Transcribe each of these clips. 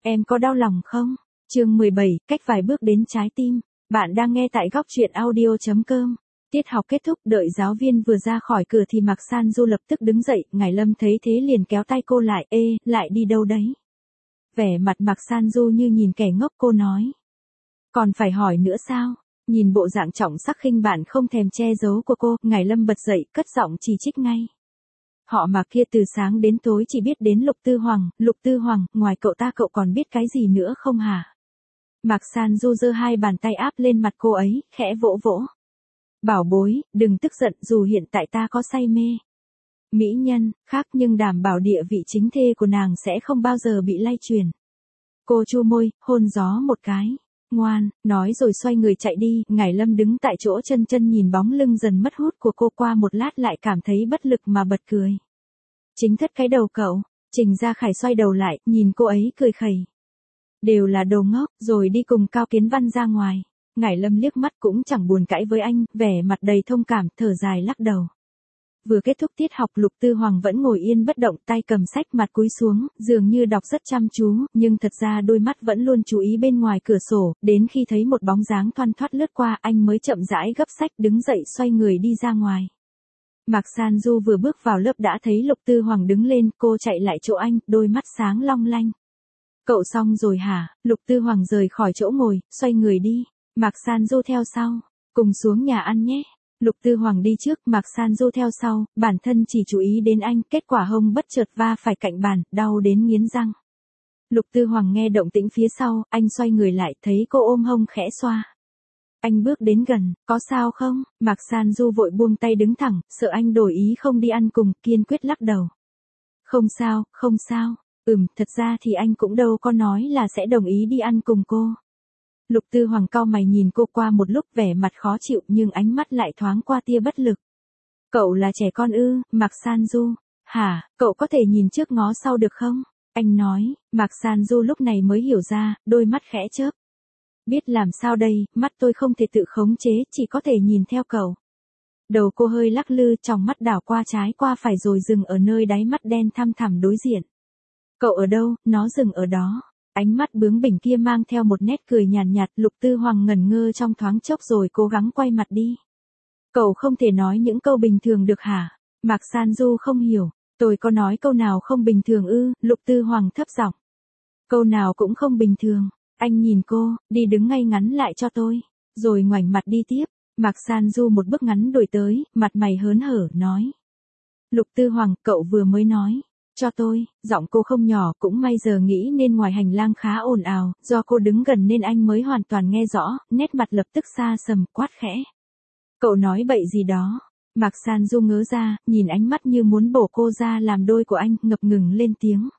Em có đau lòng không? Chương 17, cách vài bước đến trái tim. Bạn đang nghe tại góc truyện audio.com. Tiết học kết thúc, đợi giáo viên vừa ra khỏi cửa thì Mạc San Du lập tức đứng dậy, Ngải Lâm thấy thế liền kéo tay cô lại, ê, lại đi đâu đấy? Vẻ mặt Mạc San Du như nhìn kẻ ngốc, cô nói. Còn phải hỏi nữa sao? Nhìn bộ dạng trọng sắc khinh bạn không thèm che giấu của cô, Ngải Lâm bật dậy, cất giọng chỉ trích ngay. Họ Mạc kia từ sáng đến tối chỉ biết đến Lục Tư Hoàng, ngoài cậu ta cậu còn biết cái gì nữa không hả? Mạc San Du giơ hai bàn tay áp lên mặt cô ấy, khẽ vỗ vỗ. Bảo bối, đừng tức giận dù hiện tại ta có say mê. Mỹ nhân, khác nhưng đảm bảo địa vị chính thê của nàng sẽ không bao giờ bị lay truyền. Cô chu môi, hôn gió một cái. Ngoan, nói rồi xoay người chạy đi, Ngải Lâm đứng tại chỗ chân chân nhìn bóng lưng dần mất hút của cô, qua một lát lại cảm thấy bất lực mà bật cười. Chính thất cái đầu cậu, Trình Gia Khải xoay đầu lại, nhìn cô ấy cười khẩy. Đều là đồ ngốc, rồi đi cùng Cao Kiến Văn ra ngoài. Ngải Lâm liếc mắt cũng chẳng buồn cãi với anh, vẻ mặt đầy thông cảm, thở dài lắc đầu. Vừa kết thúc tiết học, Lục Tư Hoàng vẫn ngồi yên bất động, tay cầm sách, mặt cúi xuống, dường như đọc rất chăm chú, nhưng thật ra đôi mắt vẫn luôn chú ý bên ngoài cửa sổ, đến khi thấy một bóng dáng thoăn thoắt lướt qua, anh mới chậm rãi gấp sách đứng dậy xoay người đi ra ngoài. Mạc San Du vừa bước vào lớp đã thấy Lục Tư Hoàng đứng lên, cô chạy lại chỗ anh, đôi mắt sáng long lanh. Cậu xong rồi hả? Lục Tư Hoàng rời khỏi chỗ ngồi, xoay người đi. Mạc San Du theo sau. Cùng xuống nhà ăn nhé. Lục Tư Hoàng đi trước, Mạc San Du theo sau, bản thân chỉ chú ý đến anh, kết quả hông bất chợt va phải cạnh bàn, đau đến nghiến răng. Lục Tư Hoàng nghe động tĩnh phía sau, anh xoay người lại, thấy cô ôm hông khẽ xoa. Anh bước đến gần, có sao không? Mạc San Du vội buông tay đứng thẳng, sợ anh đổi ý không đi ăn cùng, kiên quyết lắc đầu. Không sao, không sao. Thật ra thì anh cũng đâu có nói là sẽ đồng ý đi ăn cùng cô. Lục Tư Hoàng cau mày nhìn cô qua một lúc, vẻ mặt khó chịu nhưng ánh mắt lại thoáng qua tia bất lực. Cậu là trẻ con ư? Mạc San Du. Hả, cậu có thể nhìn trước ngó sau được không? Anh nói. Mạc San Du lúc này mới hiểu ra, đôi mắt khẽ chớp. Biết làm sao đây, mắt tôi không thể tự khống chế, chỉ có thể nhìn theo cậu. Đầu cô hơi lắc lư, tròng mắt đảo qua trái qua phải rồi dừng ở nơi đáy mắt đen thăm thẳm đối diện. Cậu ở đâu? Nó dừng ở đó. Ánh mắt bướng bỉnh kia mang theo một nét cười nhàn nhạt, Lục Tư Hoàng ngẩn ngơ trong thoáng chốc rồi cố gắng quay mặt đi. Cậu không thể nói những câu bình thường được hả? Mạc San Du không hiểu. Tôi có nói câu nào không bình thường ư? Lục Tư Hoàng thấp giọng. Câu nào cũng không bình thường. Anh nhìn cô, đi đứng ngay ngắn lại cho tôi. Rồi ngoảnh mặt đi tiếp. Mạc San Du một bước ngắn đuổi tới, mặt mày hớn hở, nói. Lục Tư Hoàng, cậu vừa mới nói. Cho tôi, giọng cô không nhỏ, cũng may giờ nghĩ nên ngoài hành lang khá ồn ào, do cô đứng gần nên anh mới hoàn toàn nghe rõ, nét mặt lập tức xa sầm, quát khẽ. Cậu nói bậy gì đó? Mạc San Du ngớ ra, nhìn ánh mắt như muốn bổ cô ra làm đôi của anh, ngập ngừng lên tiếng.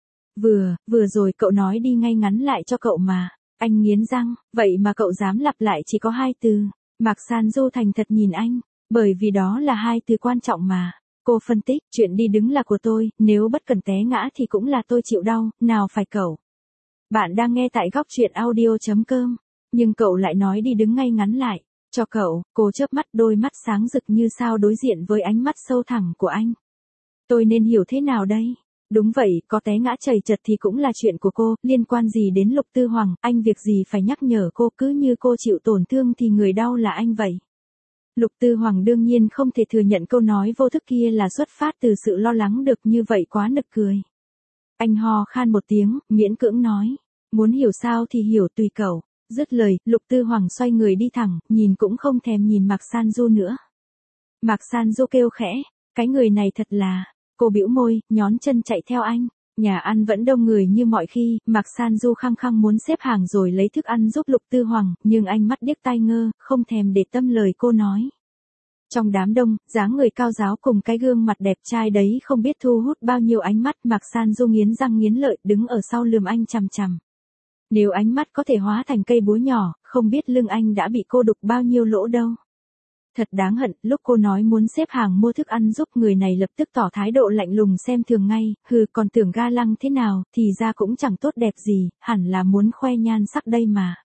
Vừa rồi cậu nói đi ngay ngắn lại cho cậu mà. Anh nghiến răng, vậy mà cậu dám lặp lại chỉ có 2 từ. Mạc San Du thành thật nhìn anh, bởi vì đó là 2 từ quan trọng mà. Cô phân tích, chuyện đi đứng là của tôi, nếu bất cẩn té ngã thì cũng là tôi chịu đau, nào phải cậu. Bạn đang nghe tại góc truyện audio.com, nhưng cậu lại nói đi đứng ngay ngắn lại, cho cậu, cô chớp mắt, đôi mắt sáng rực như sao đối diện với ánh mắt sâu thẳm của anh. Tôi nên hiểu thế nào đây? Đúng vậy, có té ngã chầy chật thì cũng là chuyện của cô, liên quan gì đến Lục Tư Hoàng, anh việc gì phải nhắc nhở cô, cứ như cô chịu tổn thương thì người đau là anh vậy. Lục Tư Hoàng đương nhiên không thể thừa nhận câu nói vô thức kia là xuất phát từ sự lo lắng, được như vậy quá nực cười. Anh ho khan một tiếng, miễn cưỡng nói. Muốn hiểu sao thì hiểu, tùy cậu. Dứt lời, Lục Tư Hoàng xoay người đi thẳng, nhìn cũng không thèm nhìn Mạc San Du nữa. Mạc San Du kêu khẽ, cái người này thật là. Cô bĩu môi, nhón chân chạy theo anh. Nhà ăn vẫn đông người như mọi khi, Mạc San Du khăng khăng muốn xếp hàng rồi lấy thức ăn giúp Lục Tư Hoàng, nhưng anh mắt điếc tai ngơ, không thèm để tâm lời cô nói. Trong đám đông, dáng người cao ráo cùng cái gương mặt đẹp trai đấy không biết thu hút bao nhiêu ánh mắt, Mạc San Du nghiến răng nghiến lợi, đứng ở sau lườm anh chằm chằm. Nếu ánh mắt có thể hóa thành cây búa nhỏ, không biết lưng anh đã bị cô đục bao nhiêu lỗ đâu. Thật đáng hận, lúc cô nói muốn xếp hàng mua thức ăn giúp, người này lập tức tỏ thái độ lạnh lùng xem thường ngay, còn tưởng ga lăng thế nào, thì ra cũng chẳng tốt đẹp gì, hẳn là muốn khoe nhan sắc đây mà.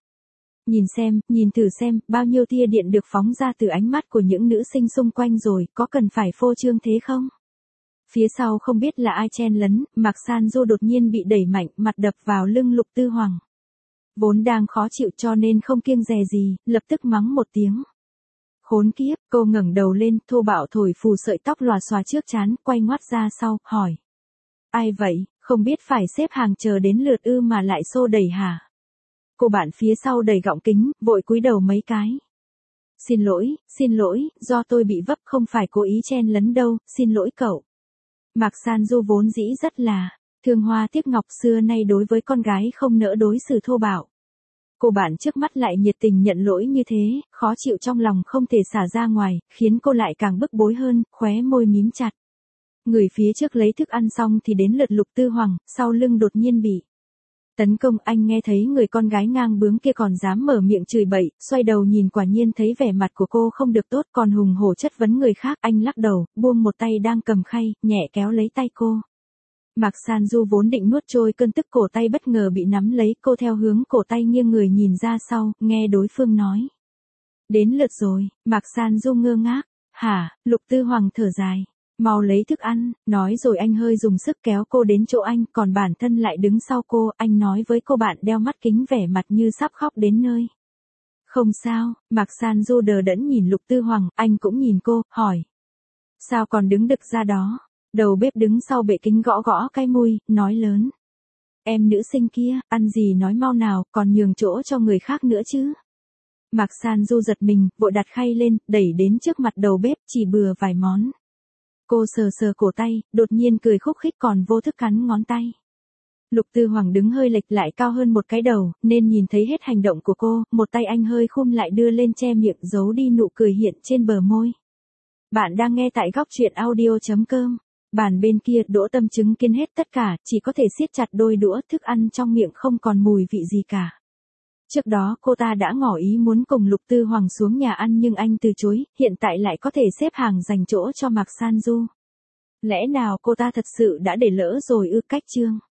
Nhìn thử xem, bao nhiêu tia điện được phóng ra từ ánh mắt của những nữ sinh xung quanh rồi, có cần phải phô trương thế không? Phía sau không biết là ai chen lấn, Mạc San Du đột nhiên bị đẩy mạnh, mặt đập vào lưng Lục Tư Hoàng. Vốn đang khó chịu cho nên không kiêng dè gì, lập tức mắng một tiếng. Khốn kiếp, cô ngẩng đầu lên, thô bạo thổi phù sợi tóc lòa xòa trước trán, quay ngoắt ra sau, hỏi. Ai vậy, không biết phải xếp hàng chờ đến lượt ư mà lại xô đẩy hả? Cô bạn phía sau đẩy gọng kính, vội cúi đầu mấy cái. Xin lỗi, do tôi bị vấp không phải cố ý chen lấn đâu, xin lỗi cậu. Mạc San Du vốn dĩ rất là thương hoa tiếc ngọc, xưa nay đối với con gái không nỡ đối xử thô bạo. Cô bạn trước mắt lại nhiệt tình nhận lỗi như thế, khó chịu trong lòng không thể xả ra ngoài, khiến cô lại càng bức bối hơn, khóe môi mím chặt. Người phía trước lấy thức ăn xong thì đến lượt Lục Tư Hoàng, sau lưng đột nhiên bị tấn công. Anh nghe thấy người con gái ngang bướng kia còn dám mở miệng chửi bậy, xoay đầu nhìn quả nhiên thấy vẻ mặt của cô không được tốt, còn hùng hổ chất vấn người khác. Anh lắc đầu, buông một tay đang cầm khay, nhẹ kéo lấy tay cô. Mạc San Du vốn định nuốt trôi cơn tức, cổ tay bất ngờ bị nắm lấy, cô theo hướng cổ tay nghiêng người nhìn ra sau, nghe đối phương nói. Đến lượt rồi. Mạc San Du ngơ ngác. Hả? Lục Tư Hoàng thở dài. Mau lấy thức ăn, nói rồi anh hơi dùng sức kéo cô đến chỗ anh, còn bản thân lại đứng sau cô. Anh nói với cô bạn đeo mắt kính vẻ mặt như sắp khóc đến nơi. Không sao. Mạc San Du đờ đẫn nhìn Lục Tư Hoàng, anh cũng nhìn cô, hỏi. Sao còn đứng đực ra đó? Đầu bếp đứng sau bệ kính gõ gõ cái môi, nói lớn. Em nữ sinh kia, ăn gì nói mau nào, còn nhường chỗ cho người khác nữa chứ. Mạc San Du giật mình, vội đặt khay lên, đẩy đến trước mặt đầu bếp, chỉ bừa vài món. Cô sờ sờ cổ tay, đột nhiên cười khúc khích còn vô thức cắn ngón tay. Lục Tư Hoàng đứng hơi lệch lại cao hơn một cái đầu, nên nhìn thấy hết hành động của cô, một tay anh hơi khum lại đưa lên che miệng, giấu đi nụ cười hiện trên bờ môi. Bạn đang nghe tại góc truyện audio.com. Bàn bên kia Đỗ Tâm chứng kiến hết tất cả, chỉ có thể siết chặt đôi đũa, thức ăn trong miệng không còn mùi vị gì cả. Trước đó cô ta đã ngỏ ý muốn cùng Lục Tư Hoàng xuống nhà ăn nhưng anh từ chối, hiện tại lại có thể xếp hàng dành chỗ cho Mạc San Du. Lẽ nào cô ta thật sự đã để lỡ rồi ư? Cách chương